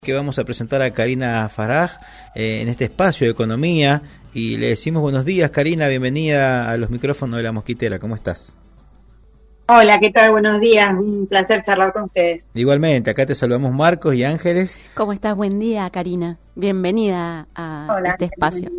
Que vamos a presentar a Karina Faraj en este espacio de economía y le decimos buenos días. Karina, bienvenida a los micrófonos de La Mosquitera, ¿cómo estás? Hola, ¿qué tal? Buenos días, un placer charlar con ustedes. Igualmente, acá te saludamos Marcos y Ángeles. ¿Cómo estás? Buen día, Karina, bienvenida a este espacio.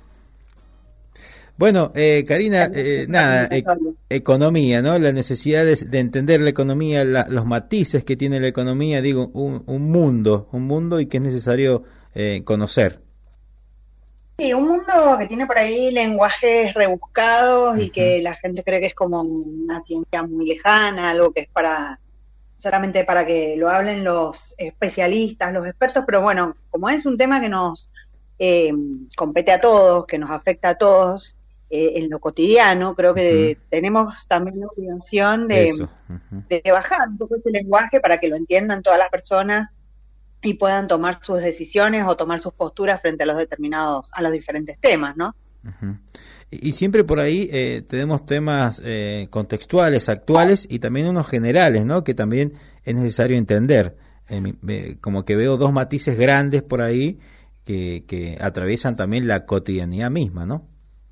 Bueno, Karina, economía, ¿no? La necesidad de entender la economía, los matices que tiene la economía, digo, un mundo y que es necesario conocer. Sí, un mundo que tiene por ahí lenguajes rebuscados y que la gente cree que es como una ciencia muy lejana, algo que es solamente para que lo hablen los especialistas, los expertos, pero bueno, como es un tema que nos compete a todos, que nos afecta a todos, en lo cotidiano, creo que tenemos también la obligación de bajar un poco ese lenguaje para que lo entiendan todas las personas y puedan tomar sus decisiones o tomar sus posturas frente a los diferentes temas, ¿no? Y siempre por ahí tenemos temas contextuales, actuales y también unos generales, ¿no? Que también es necesario entender. Como que veo dos matices grandes por ahí que atraviesan también la cotidianidad misma, ¿no?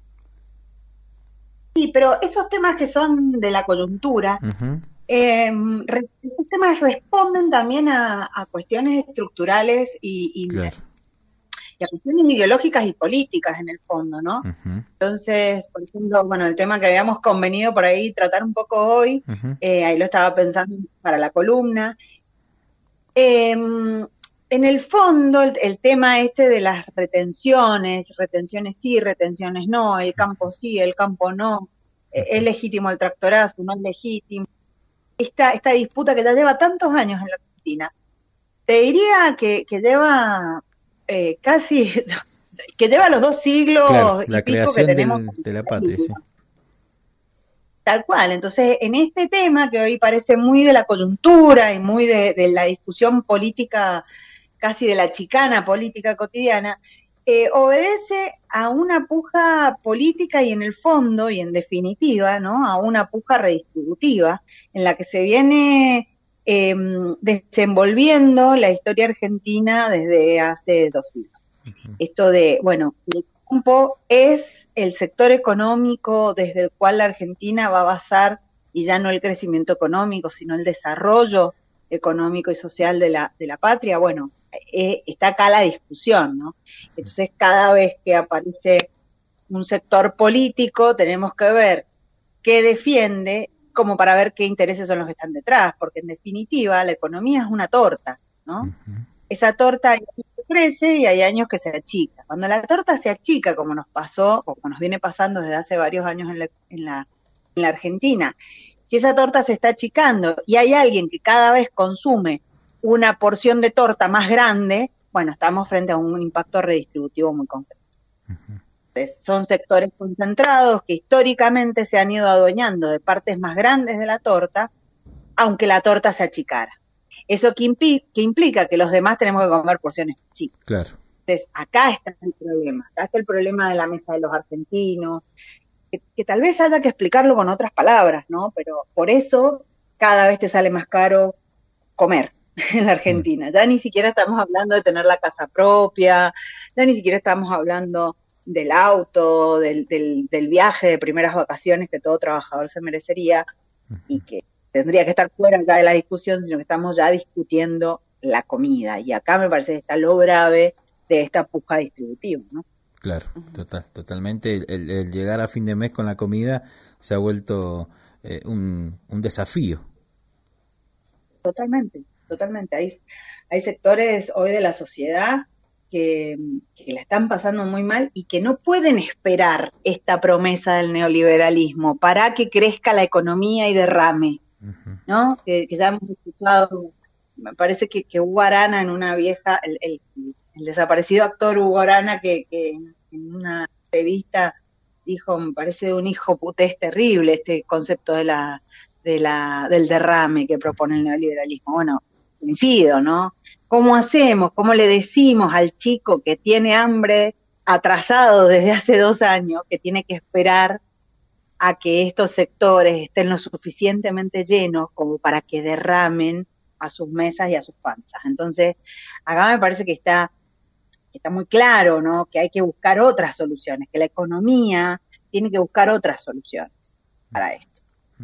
Sí, pero esos temas que son de la coyuntura, esos temas responden también a cuestiones estructurales y a cuestiones ideológicas y políticas en el fondo, ¿no? Entonces, por ejemplo, bueno, el tema que habíamos convenido por ahí tratar un poco hoy, ahí lo estaba pensando para la columna. En el fondo, el tema este de las retenciones sí, retenciones no, el campo sí, el campo no, es legítimo el tractorazo, no es legítimo. Esta disputa que ya lleva tantos años en la Argentina, te diría que lleva casi, que lleva los 2 siglos, claro, la y pico creación que tenemos de la patria, sí. Tal cual. Entonces, en este tema que hoy parece muy de la coyuntura y muy de la discusión política, casi de la chicana política cotidiana, obedece a una puja política y en el fondo y en definitiva, ¿no? A una puja redistributiva en la que se viene desenvolviendo la historia argentina desde hace 2 siglos. Esto de, bueno, el campo es el sector económico desde el cual la Argentina va a basar, y ya no el crecimiento económico, sino el desarrollo económico y social de la patria. Bueno, está acá la discusión, ¿no? Entonces, cada vez que aparece un sector político, tenemos que ver qué defiende, como para ver qué intereses son los que están detrás, porque en definitiva la economía es una torta, ¿no? Esa torta hay años que crece y hay años que se achica. Cuando la torta se achica, como nos pasó, o como nos viene pasando desde hace varios años en la Argentina, si esa torta se está achicando y hay alguien que cada vez consume una porción de torta más grande, bueno, estamos frente a un impacto redistributivo muy concreto. Entonces, son sectores concentrados que históricamente se han ido adueñando de partes más grandes de la torta, aunque la torta se achicara. Eso que implica que los demás tenemos que comer porciones chicas. Claro. Entonces, acá está el problema de la mesa de los argentinos, que tal vez haya que explicarlo con otras palabras, ¿no? Pero por eso cada vez te sale más caro comer en la Argentina. Ya ni siquiera estamos hablando de tener la casa propia, ya ni siquiera estamos hablando del auto, del viaje de primeras vacaciones que todo trabajador se merecería y que tendría que estar fuera acá de la discusión, sino que estamos ya discutiendo la comida. Y acá me parece que está lo grave de esta puja distributiva, ¿no? Claro, totalmente. El llegar a fin de mes con la comida se ha vuelto un desafío. Totalmente. Hay sectores hoy de la sociedad que la están pasando muy mal y que no pueden esperar esta promesa del neoliberalismo para que crezca la economía y derrame, ¿no? Que ya hemos escuchado, me parece que Hugo Arana en una vieja, el desaparecido actor Hugo Arana que en una entrevista dijo, me parece un hijo putés terrible este concepto del derrame que propone el neoliberalismo. Bueno, coincido, ¿no? ¿Cómo hacemos? ¿Cómo le decimos al chico que tiene hambre atrasado desde hace 2 años, que tiene que esperar a que estos sectores estén lo suficientemente llenos como para que derramen a sus mesas y a sus panzas. Entonces, acá me parece que está muy claro, ¿no? Que hay que buscar otras soluciones, que la economía tiene que buscar otras soluciones para esto.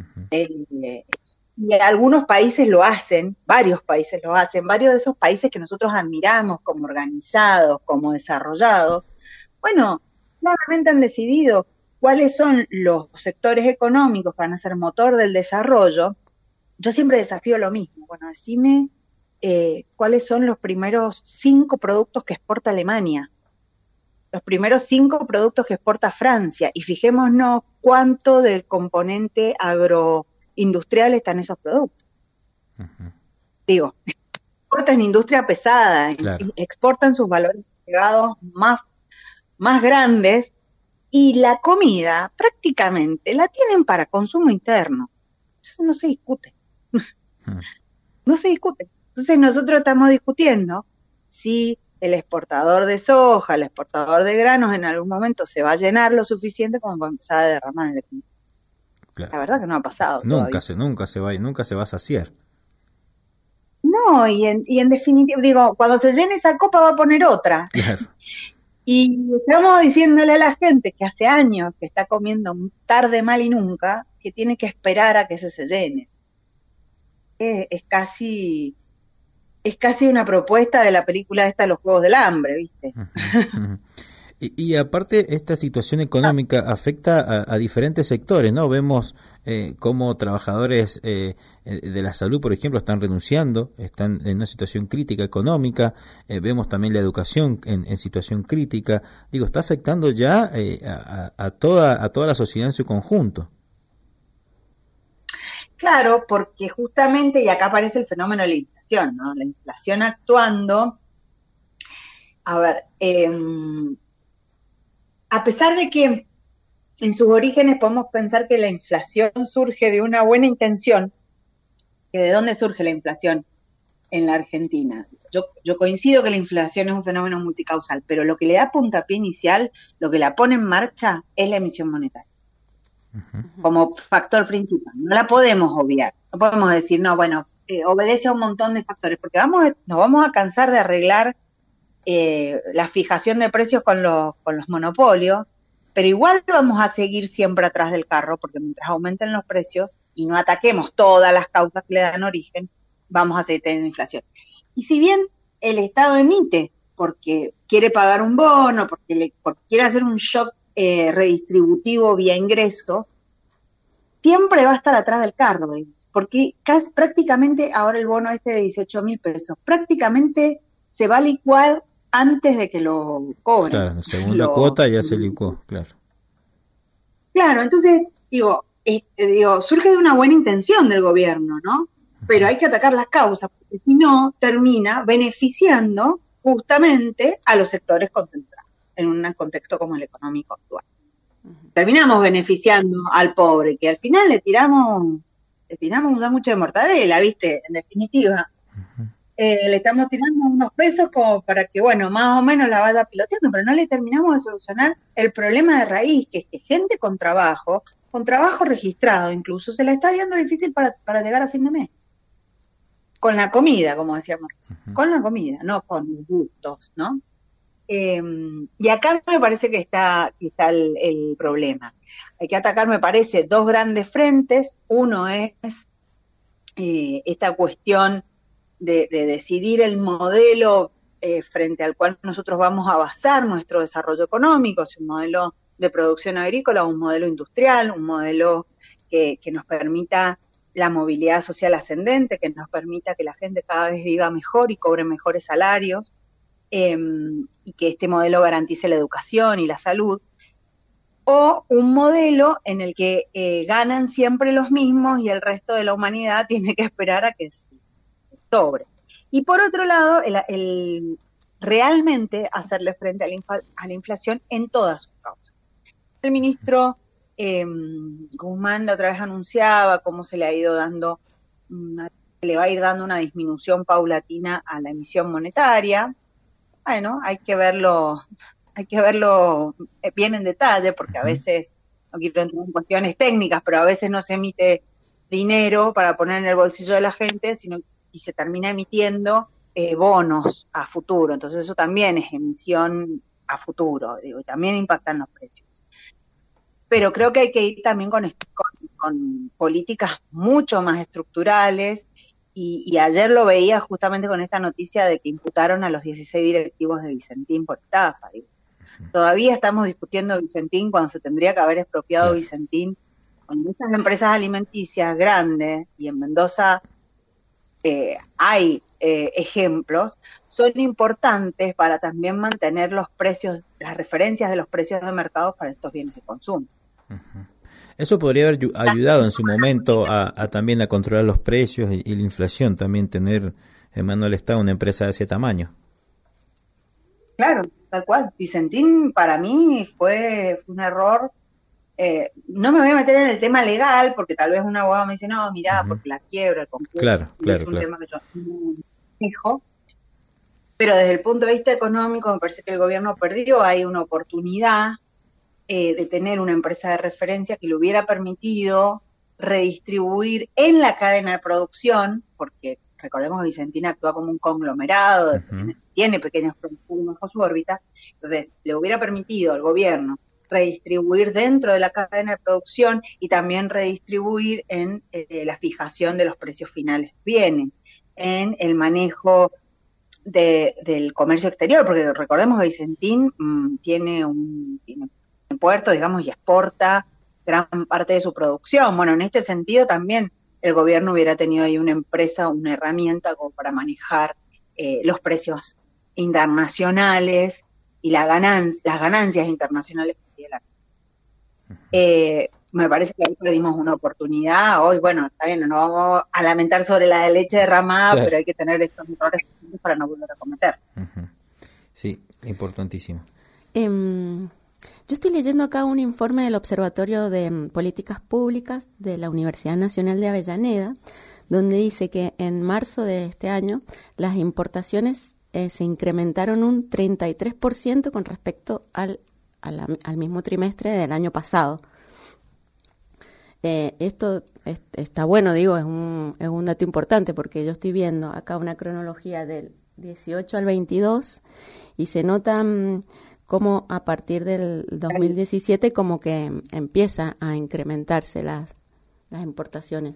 Y algunos países lo hacen, varios de esos países que nosotros admiramos como organizados, como desarrollados, bueno, claramente han decidido cuáles son los sectores económicos que van a ser motor del desarrollo. Yo siempre desafío lo mismo, bueno, decime cuáles son los primeros 5 productos que exporta Alemania, los primeros 5 productos que exporta Francia, y fijémonos cuánto del componente agroindustrial está en esos productos. Digo, exportan industria pesada, claro, exportan sus valores agregados más grandes, y la comida prácticamente la tienen para consumo interno. Eso no se discute. No se discute. Entonces nosotros estamos discutiendo si el exportador de soja, el exportador de granos en algún momento se va a llenar lo suficiente como para empezar a derramar en el economía. Claro. La verdad que no ha pasado. Nunca se va a saciar. No, y en definitiva, digo, cuando se llene esa copa va a poner otra. Claro. Y estamos diciéndole a la gente que hace años que está comiendo tarde, mal y nunca, que tiene que esperar a que se llene. Es casi una propuesta de la película esta, Los Juegos del Hambre, ¿viste? Y aparte, esta situación económica afecta a diferentes sectores, ¿no? Vemos cómo trabajadores de la salud, por ejemplo, están renunciando, están en una situación crítica económica. Vemos también la educación en situación crítica. Digo, está afectando ya a toda la sociedad en su conjunto. Claro, porque justamente, y acá aparece el fenómeno de la inflación, ¿no? La inflación actuando. A ver, a pesar de que en sus orígenes podemos pensar que la inflación surge de una buena intención, que ¿de dónde surge la inflación en la Argentina? Yo coincido que la inflación es un fenómeno multicausal, pero lo que le da puntapié inicial, lo que la pone en marcha, es la emisión monetaria. Como factor principal. No la podemos obviar. No podemos decir, no, bueno, obedece a un montón de factores, porque nos vamos a cansar de arreglar la fijación de precios con los monopolios, pero igual vamos a seguir siempre atrás del carro, porque mientras aumenten los precios y no ataquemos todas las causas que le dan origen, vamos a seguir teniendo inflación. Y si bien el Estado emite porque quiere pagar un bono, porque quiere hacer un shock redistributivo vía ingresos, siempre va a estar atrás del carro, porque prácticamente ahora el bono de 18.000 pesos, prácticamente se va a licuar antes de que lo cobren. Claro, la segunda cuota ya se licuó, claro. Claro, entonces, digo, surge de una buena intención del gobierno, ¿no? Pero hay que atacar las causas, porque si no, termina beneficiando justamente a los sectores concentrados, en un contexto como el económico actual. Terminamos beneficiando al pobre, que al final le tiramos un sándwich de mortadela, ¿viste? En definitiva. Le estamos tirando unos pesos como para que, bueno, más o menos la vaya piloteando, pero no le terminamos de solucionar el problema de raíz, que es que gente con trabajo registrado incluso, se la está viendo difícil para llegar a fin de mes. Con la comida, como decíamos, con la comida, no con los gustos, ¿no? Y acá me parece que está el problema. Hay que atacar, me parece, 2 grandes frentes. Uno es esta cuestión de decidir el modelo frente al cual nosotros vamos a basar nuestro desarrollo económico, si un modelo de producción agrícola, un modelo industrial, un modelo que nos permita la movilidad social ascendente, que nos permita que la gente cada vez viva mejor y cobre mejores salarios, y que este modelo garantice la educación y la salud, o un modelo en el que ganan siempre los mismos y el resto de la humanidad tiene que esperar a que sobre. Y por otro lado, el realmente hacerle frente a la inflación en todas sus causas. El ministro Guzmán la otra vez anunciaba cómo se le ha ido dando le va a ir dando una disminución paulatina a la emisión monetaria. Bueno, hay que verlo bien en detalle, porque a veces, no quiero entrar en cuestiones técnicas, pero a veces no se emite dinero para poner en el bolsillo de la gente, sino y se termina emitiendo bonos a futuro. Entonces eso también es emisión a futuro, digo, y también impactan los precios. Pero creo que hay que ir también con políticas mucho más estructurales, y ayer lo veía justamente con esta noticia de que imputaron a los 16 directivos de Vicentín por estafa. Digo. Todavía estamos discutiendo Vicentín cuando se tendría que haber expropiado Claro. Vicentín, con muchas empresas alimenticias grandes, y en Mendoza hay ejemplos, son importantes para también mantener los precios, las referencias de los precios de mercado para estos bienes de consumo. Ujú. Eso podría haber ayudado en su momento a también a controlar los precios y la inflación, también tener en mano del Estado una empresa de ese tamaño. Claro, tal cual. Vicentín para mí fue un error. No me voy a meter en el tema legal, porque tal vez un abogado me dice, no, mirá, porque la quiebra, el concurso, Claro, es un tema que yo no manejo. Pero desde el punto de vista económico me parece que el gobierno perdió ahí una oportunidad de tener una empresa de referencia que le hubiera permitido redistribuir en la cadena de producción, porque recordemos que Vicentín actúa como un conglomerado, tiene pequeños productores bajo su órbita, entonces le hubiera permitido al gobierno redistribuir dentro de la cadena de producción y también redistribuir en la fijación de los precios finales bienes, en el manejo del comercio exterior, porque recordemos que Vicentín tiene puerto, digamos, y exporta gran parte de su producción. Bueno, en este sentido también el gobierno hubiera tenido ahí una empresa, una herramienta como para manejar los precios internacionales y las ganancias internacionales que tiene la me parece que ahí perdimos una oportunidad. Hoy, bueno, está bien, no nos vamos a lamentar sobre la leche derramada, Claro. pero hay que tener estos errores para no volver a cometer. Sí, importantísimo. Yo estoy leyendo acá un informe del Observatorio de Políticas Públicas de la Universidad Nacional de Avellaneda, donde dice que en marzo de este año las importaciones se incrementaron un 33% con respecto al mismo trimestre del año pasado. Esto está bueno, digo, es un dato importante, porque yo estoy viendo acá una cronología del 18 al 22 y se nota como a partir del 2017 como que empieza a incrementarse las importaciones.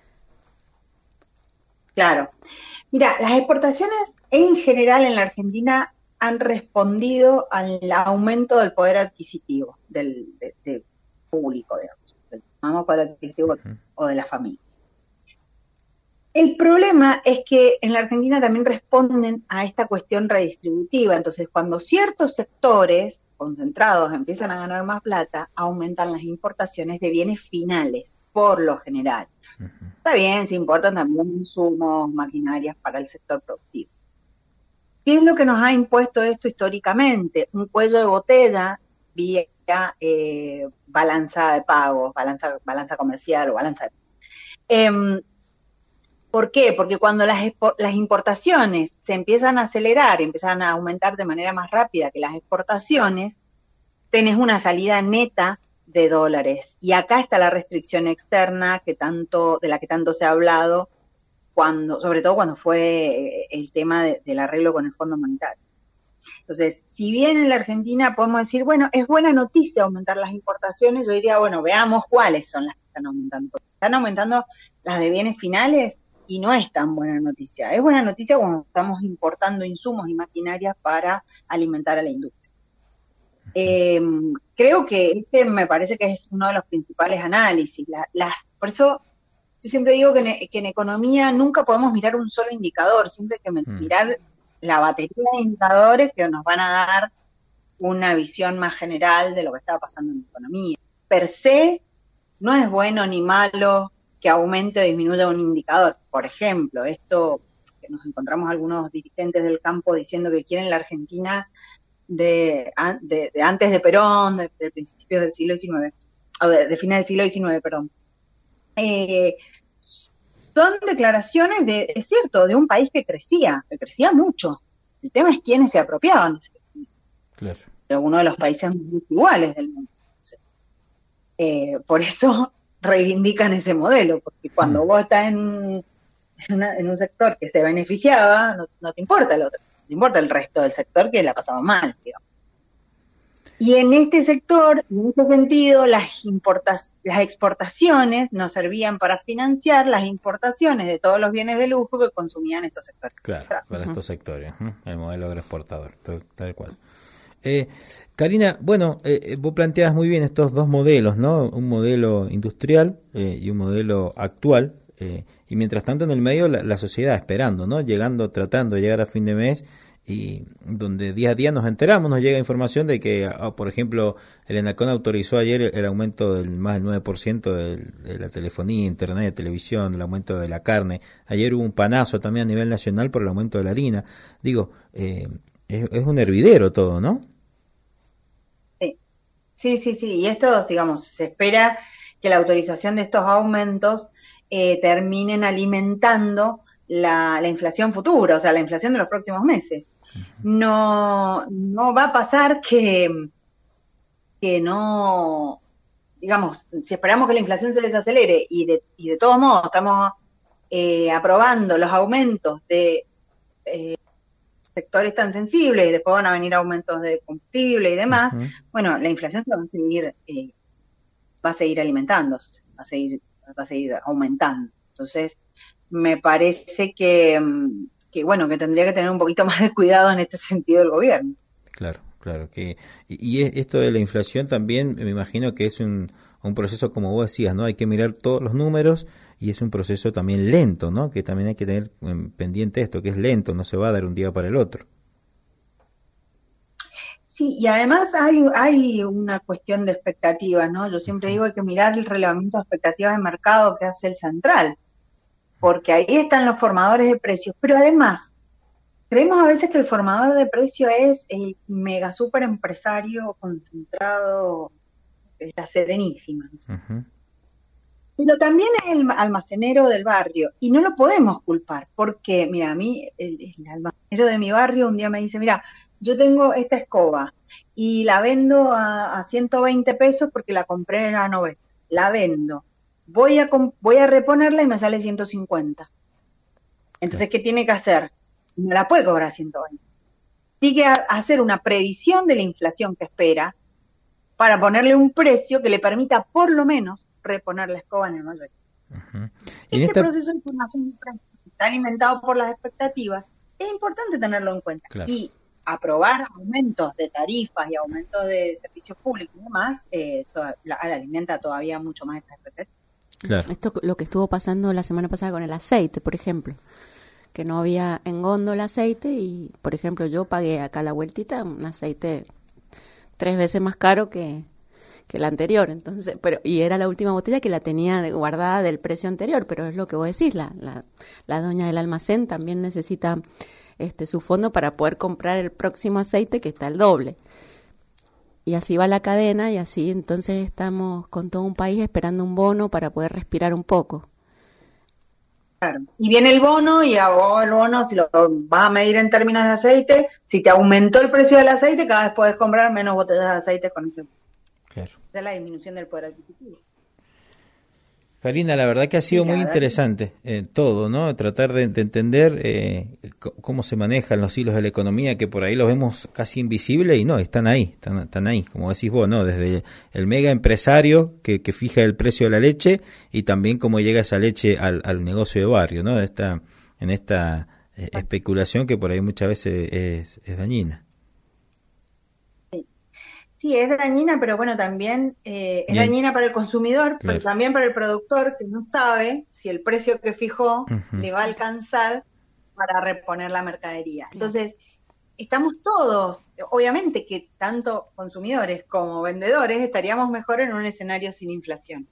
Claro. Mira, las exportaciones en general en la Argentina han respondido al aumento del poder adquisitivo del público, digamos, del poder adquisitivo o de la familia. El problema es que en la Argentina también responden a esta cuestión redistributiva. Entonces, cuando ciertos sectores concentrados empiezan a ganar más plata, aumentan las importaciones de bienes finales, por lo general. Está bien, se importan también insumos, maquinarias para el sector productivo. ¿Qué es lo que nos ha impuesto esto históricamente? Un cuello de botella vía balanza de pagos, balanza comercial o balanza de... ¿Por qué? Porque cuando las importaciones se empiezan a acelerar, empiezan a aumentar de manera más rápida que las exportaciones, tenés una salida neta de dólares. Y acá está la restricción externa de la que tanto se ha hablado, sobre todo cuando fue el tema del arreglo con el Fondo Monetario. Entonces, si bien en la Argentina podemos decir, bueno, es buena noticia aumentar las importaciones, yo diría, bueno, veamos cuáles son las que están aumentando. Porque están aumentando las de bienes finales y no es tan buena noticia. Es buena noticia cuando estamos importando insumos y maquinarias para alimentar a la industria. Creo que me parece que es uno de los principales análisis. Por eso yo siempre digo que en economía nunca podemos mirar un solo indicador, siempre hay que mirar la batería de indicadores que nos van a dar una visión más general de lo que está pasando en la economía. Per se, no es bueno ni malo que aumente o disminuya un indicador. Por ejemplo, esto que nos encontramos algunos dirigentes del campo diciendo que quieren la Argentina de antes de Perón, de principios del siglo XIX, o de final del siglo XIX, perdón. Son declaraciones es cierto, de un país que crecía mucho. El tema es quiénes se apropiaban de ese crecimiento. Claro. Pero uno de los países más iguales del mundo. Por eso reivindican ese modelo, porque cuando vos estás en un sector que se beneficiaba, no te importa el otro, te importa el resto del sector que la pasaba mal, digamos. Y en este sector, en este sentido, las exportaciones nos servían para financiar las importaciones de todos los bienes de lujo que consumían estos sectores. Claro, para estos sectores, el modelo agroexportador, tal cual. Karina, bueno, vos planteas muy bien estos dos modelos, ¿no? Un modelo industrial y un modelo actual, y mientras tanto en el medio la sociedad esperando, ¿no? Tratando de llegar a fin de mes, y donde día a día nos enteramos, nos llega información de que, por ejemplo, el ENACON autorizó ayer el aumento del más del 9% de la telefonía, internet, televisión, el aumento de la carne. Ayer hubo un panazo también a nivel nacional por el aumento de la harina. Digo, es un hervidero todo, ¿no? Sí. Y esto, digamos, se espera que la autorización de estos aumentos terminen alimentando la inflación futura, o sea, la inflación de los próximos meses. No va a pasar que no, digamos, si esperamos que la inflación se desacelere y de todos modos estamos aprobando los aumentos de sectores tan sensibles y después van a venir aumentos de combustible y demás, bueno, la inflación se va a seguir alimentándose, va a seguir aumentando. Entonces, me parece que bueno, que tendría que tener un poquito más de cuidado en este sentido el gobierno. Claro, y esto de la inflación también me imagino que es un proceso, como vos decías, ¿no? Hay que mirar todos los números y es un proceso también lento, ¿no? Que también hay que tener pendiente esto, que es lento, no se va a dar un día para el otro. Sí, y además hay una cuestión de expectativas, ¿no? Yo siempre digo hay que mirar el relevamiento de expectativas de mercado que hace el central, porque ahí están los formadores de precios, pero además creemos a veces que el formador de precios es el mega super empresario concentrado, la Serenísima, ¿no? Pero también es el almacenero del barrio, y no lo podemos culpar, porque, mira, a mí el almacenero de mi barrio un día me dice, mira, yo tengo esta escoba, y la vendo a 120 pesos porque la compré en la 90, la vendo. Voy a reponerla y me sale 150. Entonces, ¿qué tiene que hacer? No la puede cobrar 120. Tiene que hacer una previsión de la inflación que espera para ponerle un precio que le permita por lo menos reponer la escoba en el mayor. Este proceso de formación está alimentado por las expectativas. Es importante tenerlo en cuenta. Claro. Y aprobar aumentos de tarifas y aumentos de servicios públicos y demás alimenta todavía mucho más estas expectativas. Claro. Esto lo que estuvo pasando la semana pasada con el aceite, por ejemplo, que no había en góndola aceite y, por ejemplo, yo pagué acá a la vueltita un aceite 3 veces más caro que el anterior, entonces, y era la última botella que la tenía guardada del precio anterior, pero es lo que vos decís, la doña del almacén también necesita su fondo para poder comprar el próximo aceite que está el doble. Y así va la cadena y así entonces estamos con todo un país esperando un bono para poder respirar un poco. Claro. Y viene el bono y a vos el bono, si lo vas a medir en términos de aceite, si te aumentó el precio del aceite, cada vez puedes comprar menos botellas de aceite con ese. Claro. Esa es la disminución del poder adquisitivo. Karina, la verdad que ha sido muy interesante todo, ¿no? Tratar de entender cómo se manejan los hilos de la economía, que por ahí los vemos casi invisibles y no, están ahí, como decís vos, ¿no? Desde el mega empresario que fija el precio de la leche y también cómo llega esa leche al negocio de barrio, ¿no? En esta especulación que por ahí muchas veces es dañina. Sí, es dañina, pero bueno, también es dañina para el consumidor, pero también para el productor que no sabe si el precio que fijó le va a alcanzar para reponer la mercadería. Entonces, estamos todos, obviamente que tanto consumidores como vendedores estaríamos mejor en un escenario sin inflación.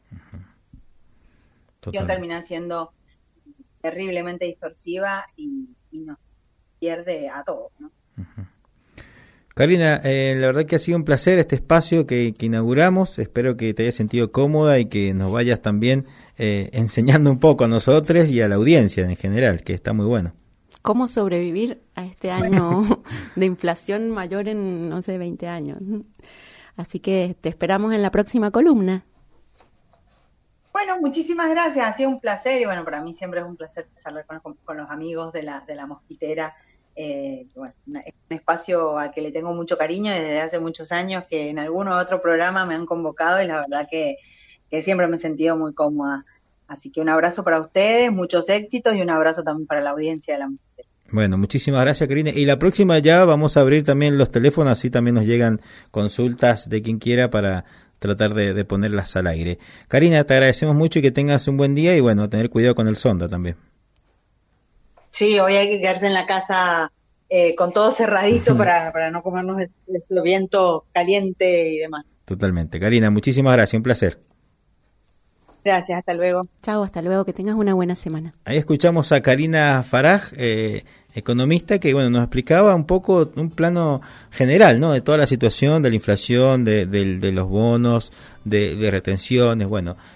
La termina siendo terriblemente distorsiva y nos pierde a todos, ¿no? Karina, la verdad que ha sido un placer este espacio que inauguramos. Espero que te hayas sentido cómoda y que nos vayas también enseñando un poco a nosotros y a la audiencia en general, que está muy bueno. ¿Cómo sobrevivir a este año de inflación mayor en, 20 años? Así que te esperamos en la próxima columna. Bueno, muchísimas gracias, ha sido un placer y bueno, para mí siempre es un placer charlar con los amigos de la Mosquitera. Bueno, es un espacio al que le tengo mucho cariño desde hace muchos años, que en algún otro programa me han convocado y la verdad que siempre me he sentido muy cómoda. Así que un abrazo para ustedes, muchos éxitos y un abrazo también para la audiencia de la Mosquitera. Bueno, muchísimas gracias, Karina. Y la próxima ya vamos a abrir también los teléfonos, así también nos llegan consultas de quien quiera para tratar de ponerlas al aire. Karina, te agradecemos mucho y que tengas un buen día y bueno, tener cuidado con el sonda también. Sí, hoy hay que quedarse en la casa con todo cerradito para no comernos el viento caliente y demás. Totalmente. Karina, muchísimas gracias, un placer. Gracias, hasta luego. Chao, hasta luego, que tengas una buena semana. Ahí escuchamos a Karina Faraj, economista, que bueno nos explicaba un poco un plano general, ¿no? De toda la situación, de la inflación, de los bonos, de retenciones, bueno.